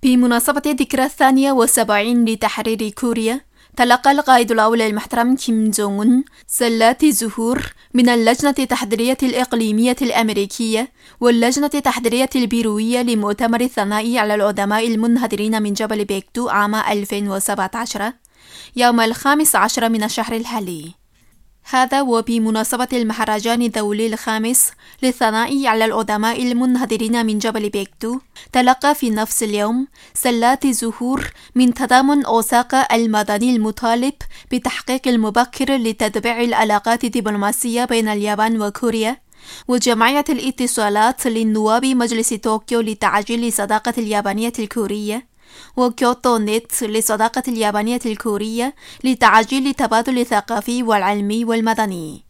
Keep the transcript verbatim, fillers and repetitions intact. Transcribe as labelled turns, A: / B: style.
A: بمناسبة الذكرى الثانية والسبعين لتحرير كوريا، تلقى القائد الأول المحترم كيم جونغ أون سلات زهور من اللجنة التحضيرية الإقليمية الأمريكية واللجنة التحضيرية البيروية لمؤتمر الثنائي على العلماء المنهدرين من جبل بيكتو عام ألفين وسبعة عشر يوم الخامس عشر من الشهر الحالي. هذا وبمناسبة المهرجان الدولي الخامس للثنائي على العلماء المنهدرين من جبل بيكتو، تلقى في نفس اليوم سلات زهور من تضامن أوساكا المدني المطالب بتحقيق المبكر لتتبع العلاقات الدبلوماسية بين اليابان وكوريا، وجمعية الاتصالات للنواب مجلس طوكيو لتعجيل صداقة اليابانية الكورية، وكيوتو نت لصداقة اليابانية الكورية لتعجيل التبادل الثقافي والعلمي والمدني.